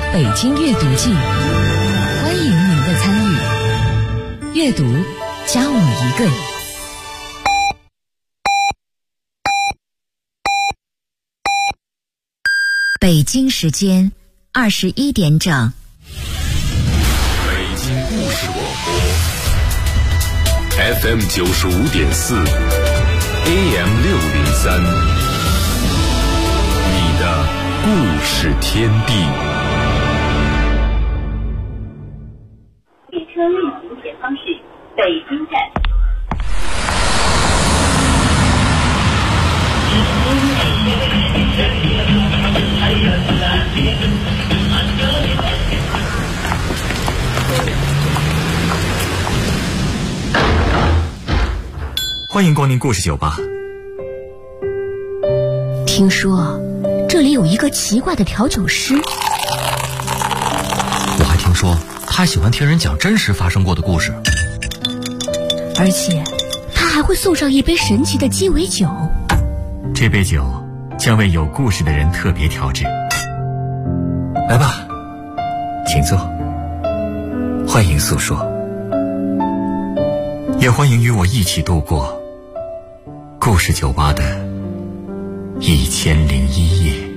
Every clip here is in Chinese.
北京阅读季，欢迎您的参与。阅读加我一个。 北京时间21点整。 北京故事广播 FM 95.4 AM 603，你的故事天地。 列车运行前方是北京站。 欢迎光临故事酒吧。 听说这里有一个奇怪的调酒师， 我还听说他喜欢听人讲真实发生过的故事， 而且他还会送上一杯神奇的鸡尾酒。 这杯酒将为有故事的人特别调制。来吧，请坐，欢迎诉说，也欢迎与我一起度过故事酒吧的1001夜。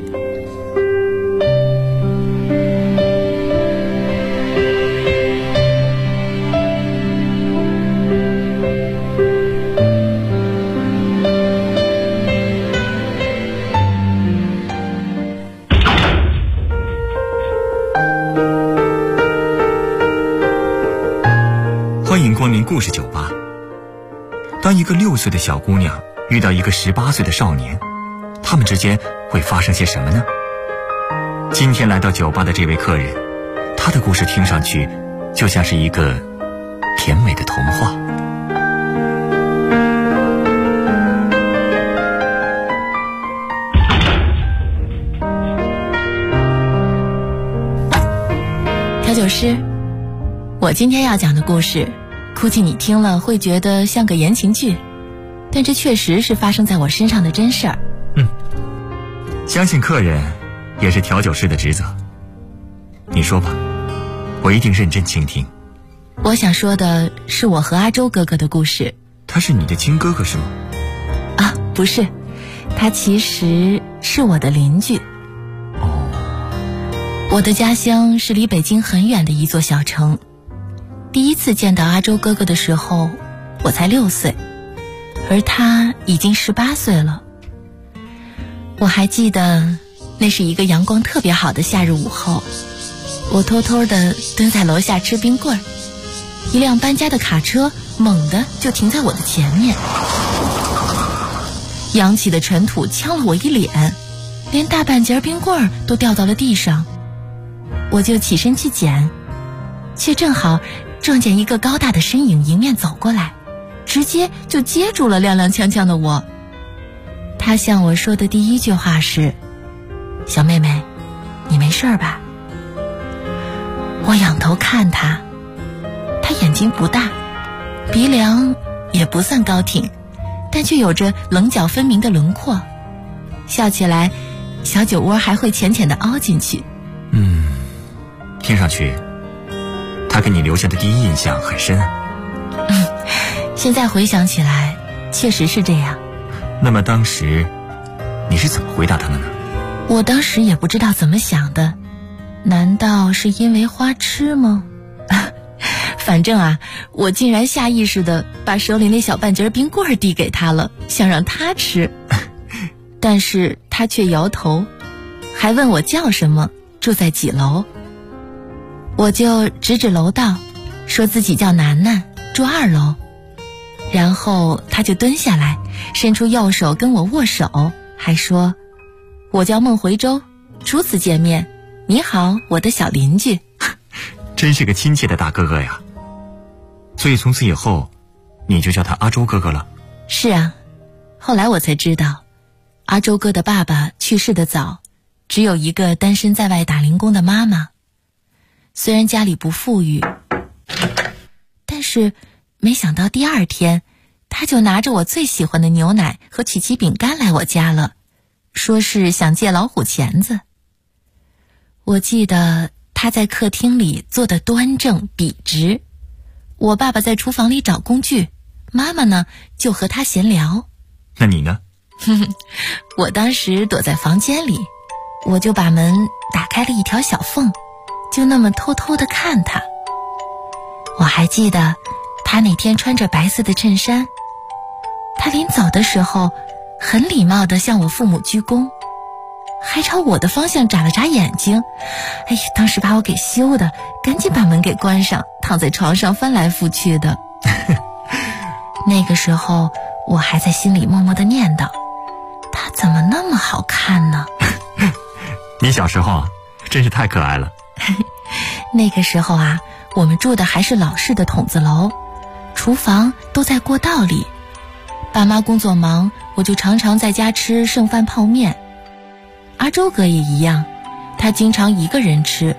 欢迎光临故事酒吧。当一个6岁的小姑娘遇到一个18岁的少年，他们之间会发生些什么呢？今天来到酒吧的这位客人，他的故事听上去就像是一个甜美的童话。 调酒师，我今天要讲的故事估计你听了会觉得像个言情剧，但这确实是发生在我身上的真事儿。 相信客人也是调酒师的职责。你说吧，我一定认真倾听。 我想说的是我和阿周哥哥的故事。 他是你的亲哥哥是吗？ 啊，不是，他其实是我的邻居。我的家乡是离北京很远的一座小城。第一次见到阿周哥哥的时候，我才6岁，而他已经18岁了。我还记得那是一个阳光特别好的夏日午后，我偷偷地蹲在楼下吃冰棍儿，一辆搬家的卡车猛地就停在我的前面，扬起的尘土呛了我一脸，连大半截冰棍儿都掉到了地上。我就起身去捡，却正好撞见一个高大的身影迎面走过来，直接就接住了踉踉跄跄的我。他向我说的第一句话是：小妹妹，你没事吧？我仰头看他，他眼睛不大，鼻梁也不算高挺，但却有着棱角分明的轮廓，笑起来小酒窝还会浅浅地凹进去。 听上去他给你留下的第一印象很深啊。 现在回想起来确实是这样。 那么当时你是怎么回答他们呢？ 我当时也不知道怎么想的，难道是因为花痴吗？反正啊，我竟然下意识地把手里那小半截冰棍递给他了，想让他吃。但是他却摇头，还问我叫什么，住在几楼。我就指指楼道，说自己叫楠楠，住2楼。然后他就蹲下来，伸出右手跟我握手，还说我叫孟回舟，初次见面，你好，我的小邻居。 真是个亲切的大哥哥呀。所以从此以后你就叫他阿周哥哥了？ 是啊，后来我才知道阿周哥的爸爸去世的早，只有一个单身在外打零工的妈妈。虽然家里不富裕，但是没想到第2天他就拿着我最喜欢的牛奶和曲奇饼干来我家了，说是想借老虎钳子。我记得他在客厅里坐得端正笔直，我爸爸在厨房里找工具，妈妈呢就和他闲聊。 那你呢？ 我当时躲在房间里，我就把门打开了一条小缝，就那么偷偷地看他。我还记得他那天穿着白色的衬衫，他临走的时候很礼貌地向我父母鞠躬，还朝我的方向眨了眨眼睛。哎呀，当时把我给羞的，赶紧把门给关上，躺在床上翻来覆去的。那个时候我还在心里默默地念叨，他怎么那么好看呢？ 你小时候啊，真是太可爱了。 那个时候啊，我们住的还是老式的筒子楼，厨房都在过道里。爸妈工作忙，我就常常在家吃剩饭泡面。阿周哥也一样，他经常一个人吃，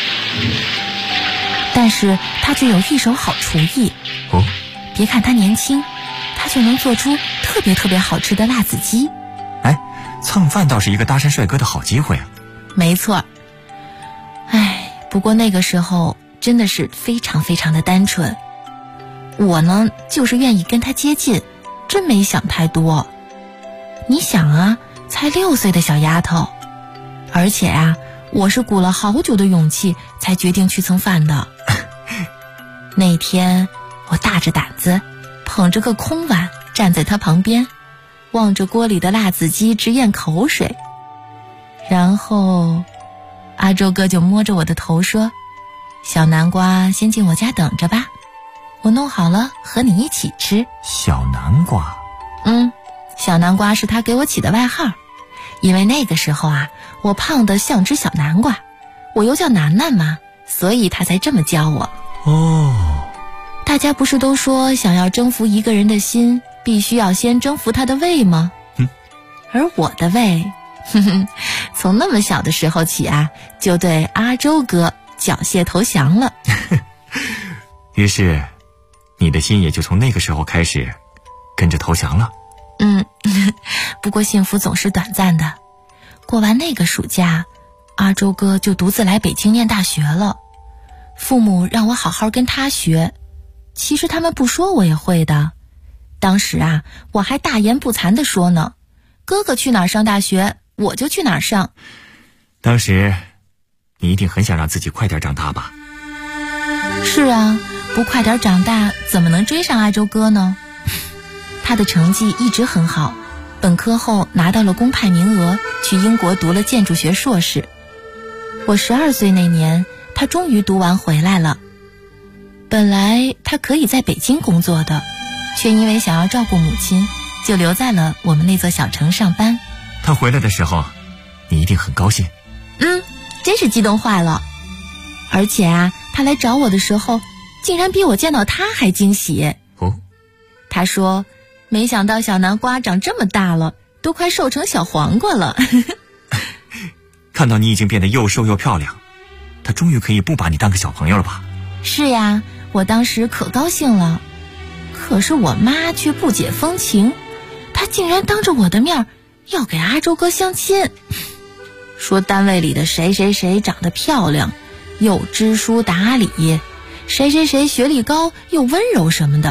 但是他却有一手好厨艺。 哦， 别看他年轻，他就能做出特别好吃的辣子鸡。 哎，蹭饭倒是一个搭讪帅哥的好机会啊。 没错。哎，不过那个时候真的是非常的单纯，我呢就是愿意跟他接近，真没想太多。你想啊，才6岁的小丫头，而且啊，我是鼓了好久的勇气才决定去蹭饭的。那天我大着胆子捧着个空碗站在他旁边，望着锅里的辣子鸡直咽口水。然后阿周哥就摸着我的头说，小南瓜先进我家等着吧，我弄好了和你一起吃。 小南瓜？ 小南瓜是他给我起的外号，因为那个时候啊，我胖得像只小南瓜，我又叫楠楠嘛，所以他才这么叫我。 哦， 大家不是都说想要征服一个人的心，必须要先征服他的胃吗？而我的胃从那么小的时候起啊，就对阿周哥缴械投降了。 于是你的心也就从那个时候开始跟着投降了。 不过幸福总是短暂的，过完那个暑假，阿周哥就独自来北京念大学了。父母让我好好跟他学，其实他们不说我也会的。当时啊，我还大言不惭地说呢，哥哥去哪儿上大学，我就去哪儿上。 当时你一定很想让自己快点长大吧？ 是啊，不快点长大怎么能追上阿周哥呢？他的成绩一直很好，本科后拿到了公派名额，去英国读了建筑学硕士。我12岁那年，他终于读完回来了。本来他可以在北京工作的，却因为想要照顾母亲，就留在了我们那座小城上班。 他回来的时候，你一定很高兴。 真是激动坏了。而且啊，他来找我的时候，竟然比我见到他还惊喜。他说，没想到小南瓜长这么大了，都快瘦成小黄瓜了。 看到你已经变得又瘦又漂亮，他终于可以不把你当个小朋友了吧？ 是呀，我当时可高兴了。可是我妈却不解风情，她竟然当着我的面要给阿周哥相亲，说单位里的谁谁谁长得漂亮，又知书达理，谁谁谁学历高又温柔什么的。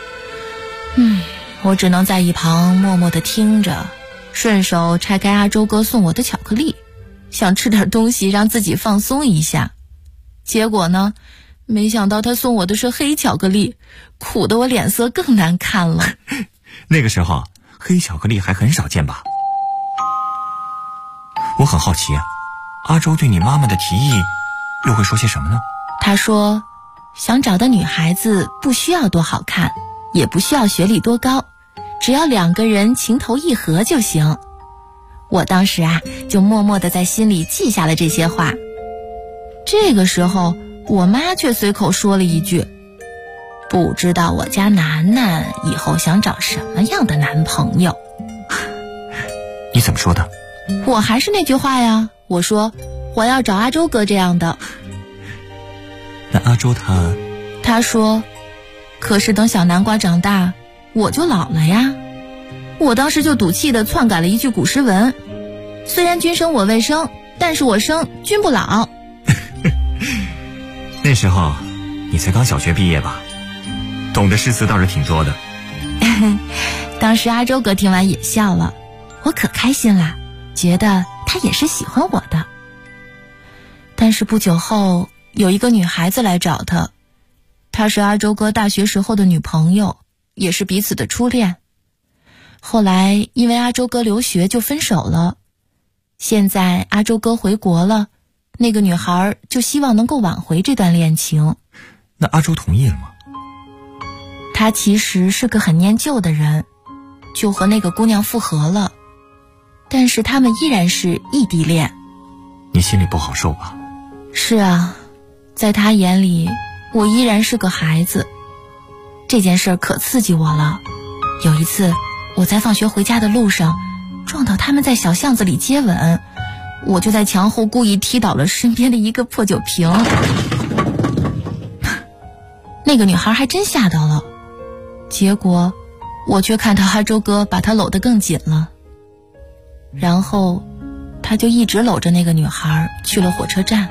我只能在一旁默默地听着，顺手拆开阿周哥送我的巧克力，想吃点东西让自己放松一下。结果呢，没想到他送我的是黑巧克力，苦得我脸色更难看了。 那个时候黑巧克力还很少见吧？我很好奇啊，阿周对你妈妈的提议又会说些什么呢？ 他说，想找的女孩子不需要多好看，也不需要学历多高，只要2个人情投意合就行。我当时啊，就默默地在心里记下了这些话。这个时候，我妈却随口说了一句，不知道我家楠楠以后想找什么样的男朋友。 你怎么说的？ 我还是那句话呀，我说我要找阿周哥这样的。 那阿周他说，可是等小南瓜长大，我就老了呀。我当时就赌气地篡改了一句古诗文，虽然君生我未生，但是我生君不老。 那时候你才刚小学毕业吧，懂的诗词倒是挺多的。 当时阿周哥听完也笑了，我可开心啦，觉得他也是喜欢我的。但是不久后，有一个女孩子来找他，她是阿周哥大学时候的女朋友，也是彼此的初恋。后来因为阿周哥留学就分手了，现在阿周哥回国了，那个女孩就希望能够挽回这段恋情。 那阿周同意了吗？ 他其实是个很念旧的人，就和那个姑娘复合了，但是他们依然是异地恋。 你心里不好受吧？ 是啊，在他眼里我依然是个孩子。这件事可刺激我了。有一次我在放学回家的路上撞到他们在小巷子里接吻，我就在墙后故意踢倒了身边的一个破酒瓶。那个女孩还真吓到了，结果我却看到阿周哥把她搂得更紧了，然后他就一直搂着那个女孩去了火车站。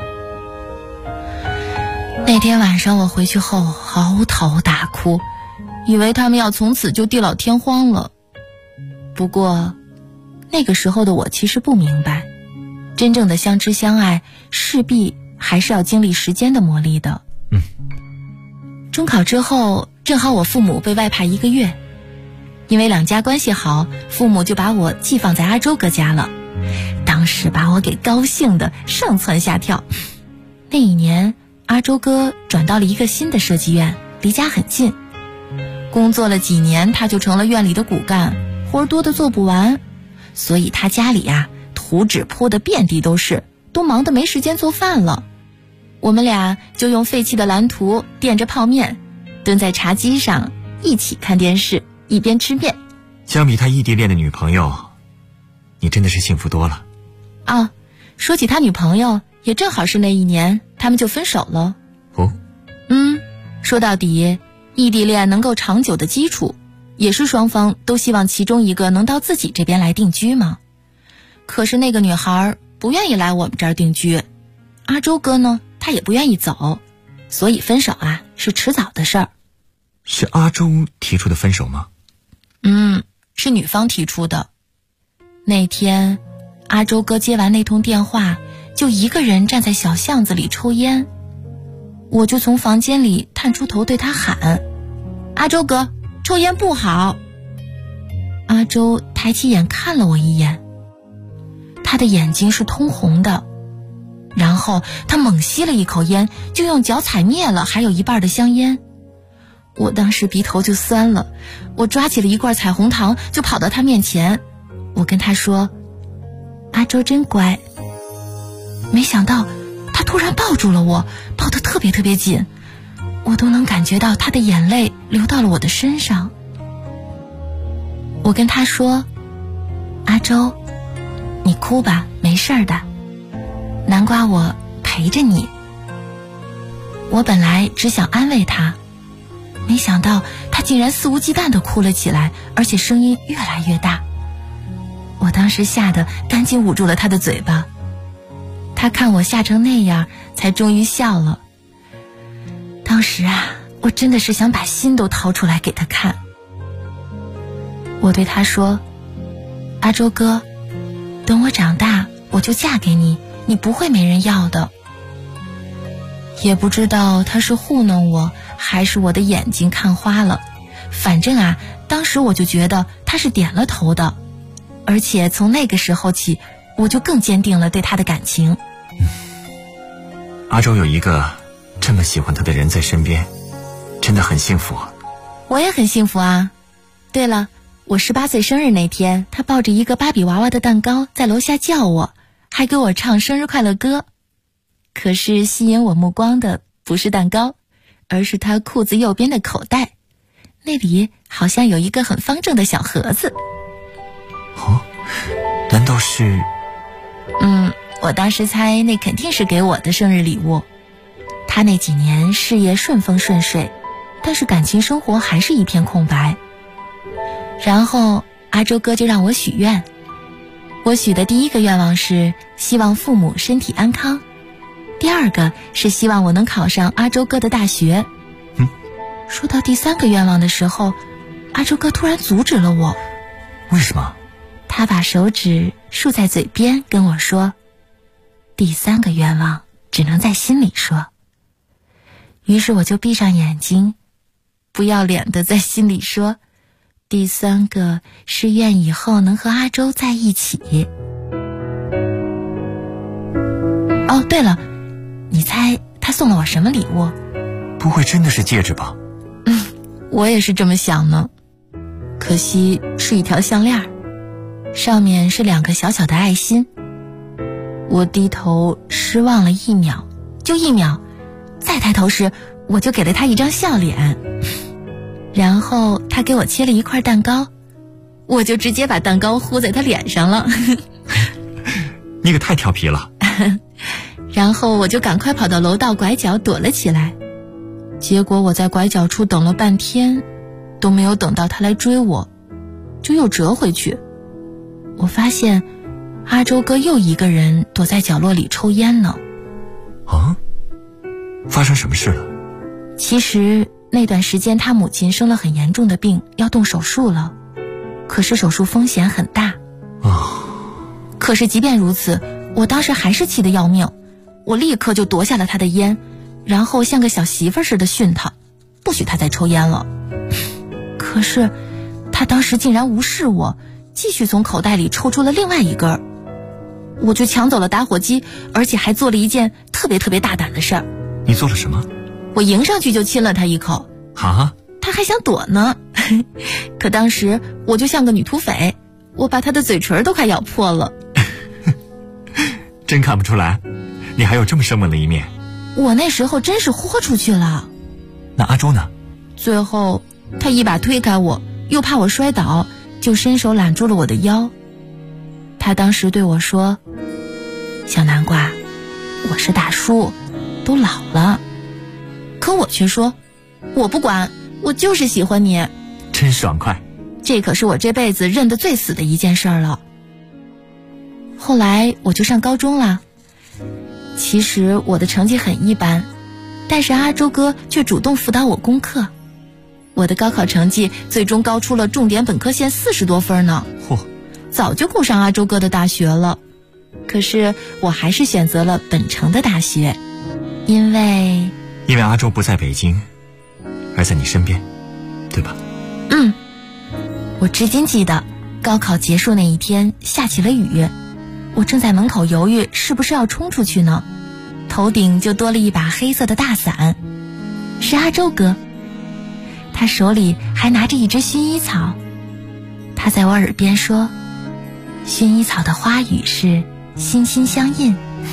那天晚上我回去后嚎啕大哭，以为他们要从此就地老天荒了。不过那个时候的我其实不明白，真正的相知相爱势必还是要经历时间的磨砺的。中考之后正好我父母被外派1个月，因为两家关系好，父母就把我寄放在阿周哥家了。当时把我给高兴的上蹿下跳。那一年阿周哥转到了一个新的设计院，离家很近。工作了几年，他就成了院里的骨干，活多的做不完，所以他家里图纸铺得遍地都是，都忙得没时间做饭了。我们俩就用废弃的蓝图垫着泡面，蹲在茶几上一起看电视，一边吃面。 相比他异地恋的女朋友，你真的是幸福多了。 说起他女朋友，也正好是那一年他们就分手了。 哦， 说到底，异地恋能够长久的基础，也是双方都希望其中一个能到自己这边来定居嘛。可是那个女孩不愿意来我们这儿定居，阿周哥呢，他也不愿意走，所以分手是迟早的事儿。 是阿周提出的分手吗？ 是女方提出的。那天阿周哥接完那通电话，就一个人站在小巷子里抽烟。我就从房间里探出头对他喊：阿周哥，抽烟不好。阿周抬起眼看了我一眼，他的眼睛是通红的，然后他猛吸了一口烟，就用脚踩灭了还有一半的香烟。我当时鼻头就酸了，我抓起了一罐彩虹糖就跑到他面前，我跟他说：阿周真乖。没想到他突然抱住了我，抱得特别特别紧，我都能感觉到他的眼泪流到了我的身上。我跟他说：阿周，你哭吧，没事儿的，南瓜我陪着你。我本来只想安慰他，没想到他竟然肆无忌惮地哭了起来，而且声音越来越大。我当时吓得赶紧捂住了他的嘴巴，他看我吓成那样，才终于笑了。当时我真的是想把心都掏出来给他看。我对他说：阿周哥，等我长大我就嫁给你，你不会没人要的。也不知道他是糊弄我，还是我的眼睛看花了，反正当时我就觉得他是点了头的，而且从那个时候起，我就更坚定了对他的感情。 阿周有一个这么喜欢他的人在身边，真的很幸福。 我也很幸福啊。对了，我18岁生日那天，他抱着一个芭比娃娃的蛋糕在楼下叫我，还给我唱生日快乐歌。可是吸引我目光的不是蛋糕，而是他裤子右边的口袋，那里好像有一个很方正的小盒子。 难道是…… 我当时猜那肯定是给我的生日礼物。他那几年事业顺风顺水，但是感情生活还是一片空白。然后阿周哥就让我许愿，我许的第一个愿望是希望父母身体安康， 第二个是希望我能考上阿周哥的大学。说到第三个愿望的时候，阿周哥突然阻止了我。 为什么？ 他把手指竖在嘴边跟我说，第三个愿望只能在心里说。于是我就闭上眼睛，不要脸的在心里说，第三个是愿以后能和阿周在一起。哦，对了，你猜他送了我什么礼物？ 不会真的是戒指吧？ 我也是这么想呢，可惜是一条项链，上面是2个小小的爱心。我低头失望了1秒，就1秒，再抬头时我就给了他一张笑脸。然后他给我切了一块蛋糕，我就直接把蛋糕糊在他脸上了。 你可太调皮了。 然后我就赶快跑到楼道拐角躲了起来，结果我在拐角处等了半天，都没有等到他来追我，就又折回去。我发现阿周哥又一个人躲在角落里抽烟呢。 啊？发生什么事了？ 其实那段时间他母亲生了很严重的病，要动手术了，可是手术风险很大。可是即便如此，我当时还是气得要命，我立刻就夺下了他的烟，然后像个小媳妇似的训他，不许他再抽烟了。可是他当时竟然无视我，继续从口袋里抽出了另外一根。我就抢走了打火机，而且还做了一件特别大胆的事儿。 你做了什么？ 我迎上去就亲了他一口。 啊？ 他还想躲呢。可当时我就像个女土匪，我把他的嘴唇都快咬破了。 真看不出来，你还有这么生猛的一面。 我那时候真是豁出去了。 那阿周呢？ 最后他一把推开我，又怕我摔倒，就伸手揽住了我的腰。他当时对我说，小南瓜，我是大叔，都老了。可我却说，我不管，我就是喜欢你。 真爽快。 这可是我这辈子认得最死的一件事了。后来我就上高中了，其实我的成绩很一般，但是阿周哥却主动辅导我功课。我的高考成绩最终高出了重点本科线40多分呢。 嚯， 早就够上阿周哥的大学了。可是我还是选择了本城的大学，因为阿周不在北京，而在你身边，对吧？ 我至今记得高考结束那一天下起了雨，我正在门口犹豫是不是要冲出去呢，头顶就多了一把黑色的大伞，是阿周哥，他手里还拿着一只薰衣草。他在我耳边说，薰衣草的花语是心心相印。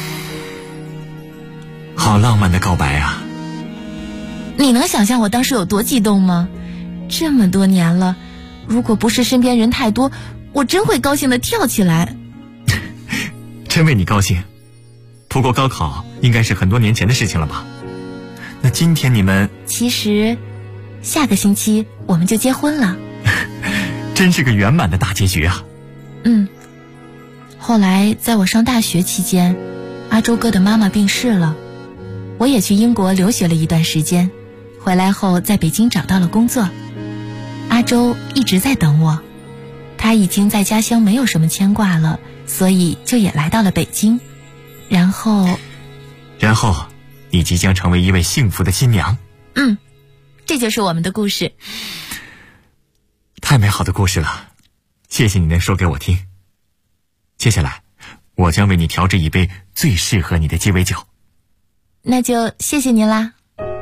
好浪漫的告白啊。 你能想象我当时有多激动吗？这么多年了，如果不是身边人太多，我真会高兴地跳起来。 真为你高兴。不过高考应该是很多年前的事情了吧？那今天你们…… 其实下个星期我们就结婚了。 真是个圆满的大结局啊。 后来在我上大学期间，阿周哥的妈妈病逝了，我也去英国留学了一段时间，回来后在北京找到了工作。阿周一直在等我，他已经在家乡没有什么牵挂了，所以就也来到了北京。然后你即将成为一位幸福的新娘。这就是我们的故事。 太美好的故事了，谢谢你能说给我听。接下来我将为你调制一杯最适合你的鸡尾酒。 那就谢谢您啦。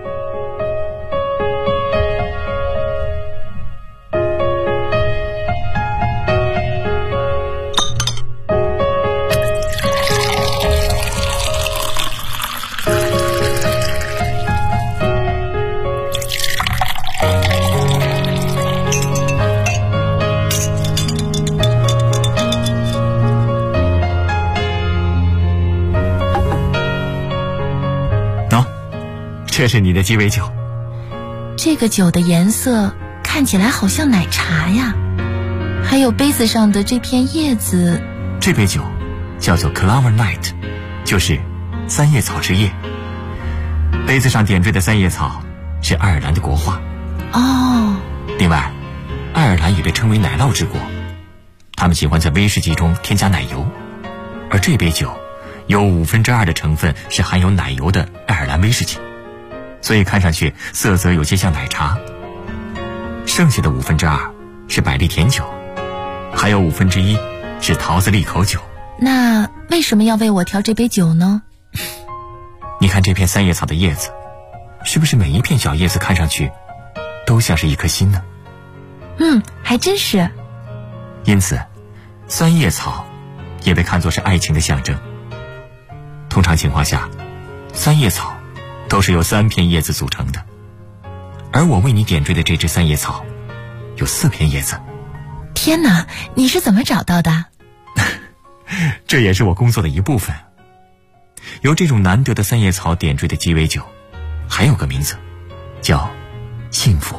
这是你的鸡尾酒。 这个酒的颜色看起来好像奶茶呀，还有杯子上的这片叶子。 这杯酒叫做 Clover Night， 就是三叶草之夜。杯子上点缀的三叶草是爱尔兰的国花。 哦。 另外，爱尔兰也被称为奶酪之国，他们喜欢在威士忌中添加奶油，而这杯酒有2/5的成分是含有奶油的爱尔兰威士忌，所以看上去色泽有些像奶茶。剩下的2/5是百利甜酒，还有1/5是桃子利口酒。 那为什么要为我调这杯酒呢？ 你看这片三叶草的叶子，是不是每一片小叶子看上去都像是一颗心呢？ 还真是。 因此，三叶草也被看作是爱情的象征。通常情况下，三叶草都是由3片叶子组成的，而我为你点缀的这只三叶草有4片叶子。 天哪，你是怎么找到的？ 这也是我工作的一部分。由这种难得的三叶草点缀的鸡尾酒，还有个名字，叫幸福。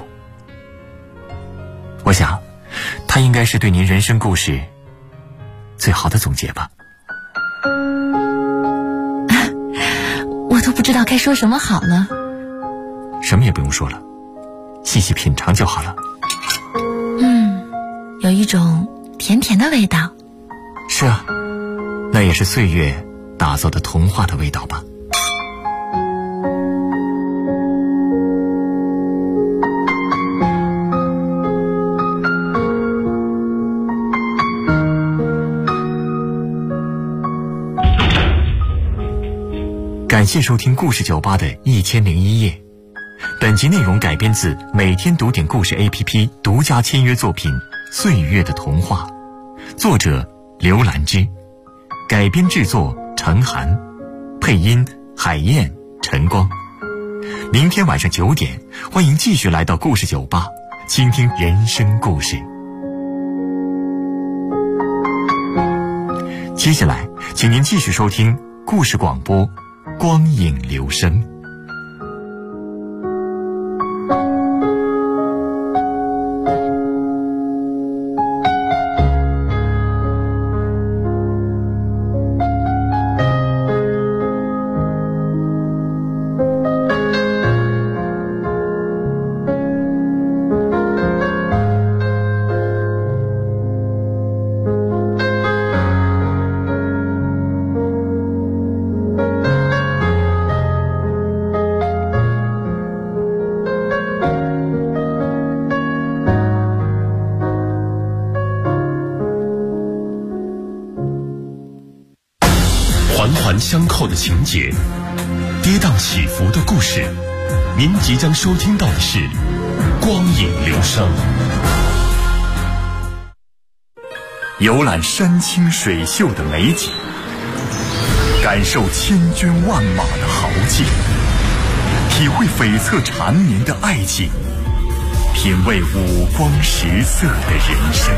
我想，它应该是对您人生故事最好的总结吧。 我都不知道该说什么好了。 什么也不用说了，细细品尝就好了。 有一种甜甜的味道。 是啊，那也是岁月打造的童话的味道吧。感谢收听故事酒吧的1001夜。本集内容改编自每天读点故事 APP 独家签约作品《岁月的童话》，作者刘兰芝，改编制作程涵，配音海燕、陈光。明天晚上9点，欢迎继续来到故事酒吧，倾听人生故事。接下来，请您继续收听故事广播《光影留声》。 环环相扣的情节，跌宕起伏的故事，您即将收听到的是《光影留声》。 游览山清水秀的美景，感受千军万马的豪气，体会悱恻缠绵的爱情，品味五光十色的人生。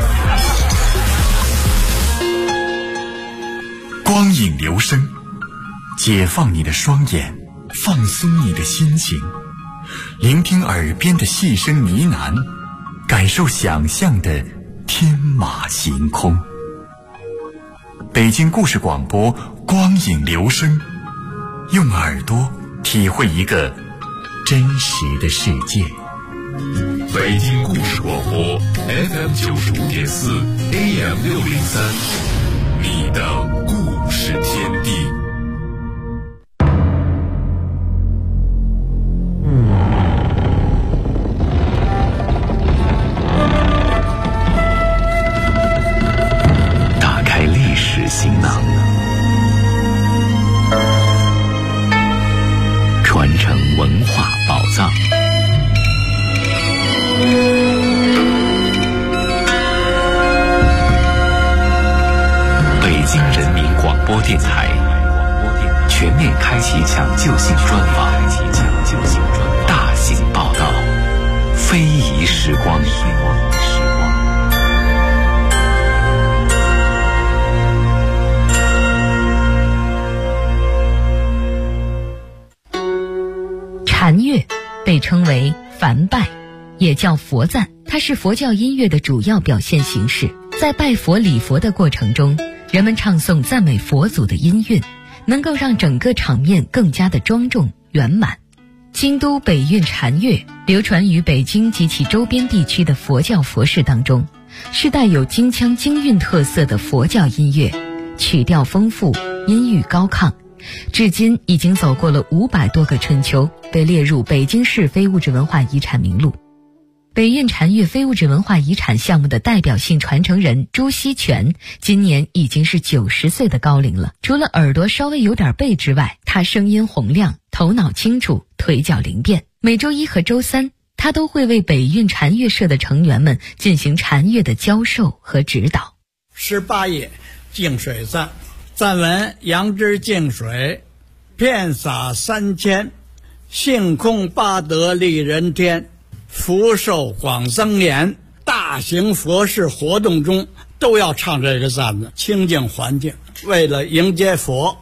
光影留声，解放你的双眼，放松你的心情，聆听耳边的细声呢喃，感受想象的天马行空。北京故事广播光影留声，用耳朵体会一个真实的世界。 北京故事广播 FM95.4 AM603， 你的故事天地。 打开历史行囊，传承文化宝藏。北京人民广播电台全面开启抢救性专访，大型报道，非遗时光。 禅乐被称为梵拜，也叫佛赞，它是佛教音乐的主要表现形式。在拜佛礼佛的过程中，人们唱诵赞美佛祖的音韵， 能够让整个场面更加的庄重圆满。京都北韵禅乐流传于北京及其周边地区的佛教佛事当中，是带有京腔京韵特色的佛教音乐，曲调丰富，音域高亢，至今已经走过了500多个春秋，被列入北京市非物质文化遗产名录。北韵禅乐非物质文化遗产项目的代表性传承人朱锡全今年已经是90岁的高龄了。除了耳朵稍微有点背之外，他声音洪亮，头脑清楚，腿脚灵便。每周一和周三，他都会为北韵禅乐社的成员们进行禅乐的教授和指导。 18页净水赞，赞文：杨之净水，遍洒3000，性空八德利人天，福寿广增延。大型佛事活动中都要唱这个赞子，清净环境，为了迎接佛。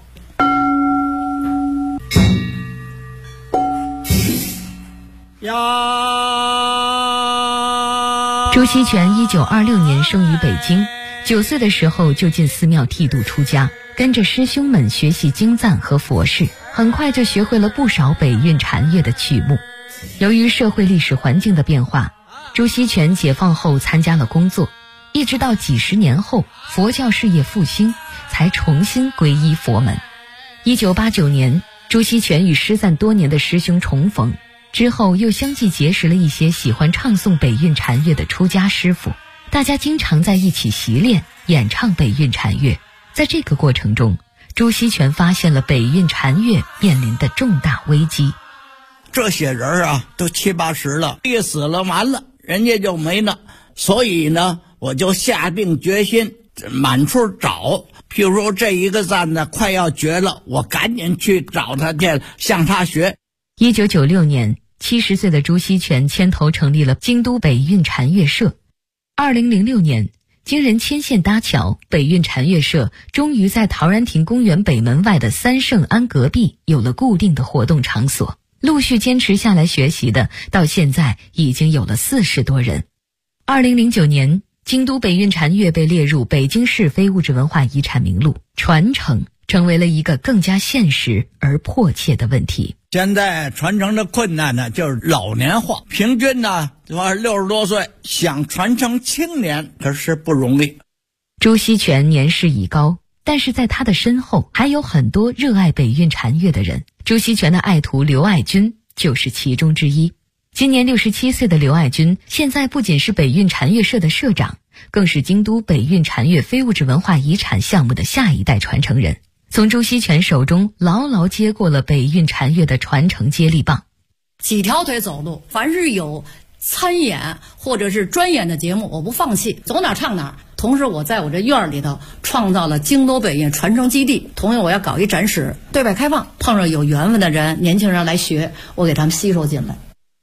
朱锡全1926年生于北京，9岁的时候就进寺庙剃度出家，跟着师兄们学习经赞和佛事，很快就学会了不少北韵禅乐的曲目。由于社会历史环境的变化，朱锡全解放后参加了工作，一直到几十年后佛教事业复兴，才重新皈依佛门。1989年，朱锡全与失散多年的师兄重逢，之后又相继结识了一些喜欢唱诵北韵禅乐的出家师傅，大家经常在一起习练演唱北韵禅乐。在这个过程中，朱锡全发现了北韵禅乐面临的重大危机。 这些人啊，都70、80了，一死了完了，人家就没了。所以呢，我就下定决心满处找。譬如说这一个赞呢快要绝了，我赶紧去找他去，向他学。 1996年，70岁的朱锡全牵头成立了京都北韵禅乐社。2006年，经人牵线搭桥，北韵禅乐社终于在陶然亭公园北门外的三圣庵隔壁有了固定的活动场所。陆续坚持下来学习的，到现在已经有了40多人。2009年，京都北韵禅乐被列入北京市非物质文化遗产名录，传承成为了一个更加现实而迫切的问题。 现在传承的困难呢，就是老年化，平均呢60多岁，想传承青年可是不容易。 朱锡全年事已高，但是在他的身后还有很多热爱北韵禅乐的人。朱锡全的爱徒刘爱军就是其中之一。今年67岁的刘爱军，现在不仅是北韵禅乐社的社长，更是京都北韵禅乐非物质文化遗产项目的下一代传承人，从朱锡全手中牢牢接过了北韵禅乐的传承接力棒。 几条腿走路，凡是有参演或者是专演的节目，我不放弃，走哪唱哪。同时我在我这院里头创造了京都北韵传承基地，同时我要搞一展示，对外开放，碰上有缘分的人，年轻人来学，我给他们吸收进来。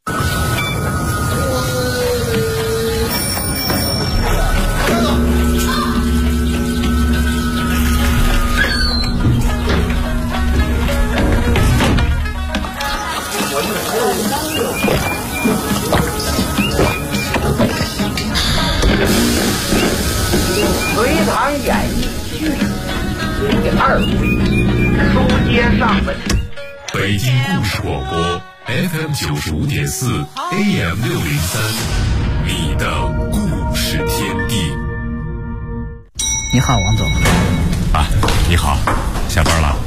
隋唐演义序第2回，书接上文。 北京故事广播 FM 95.4 AM 603，你的故事天地。 你好，王总。 啊，你好，下班了。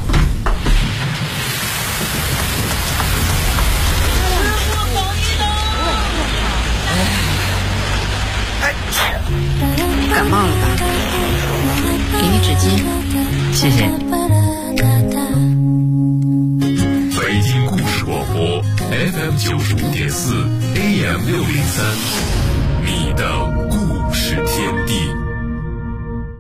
感冒了吧？给你纸巾， 谢谢。 北京故事广播 FM 95.4 AM 603，你的故事天地。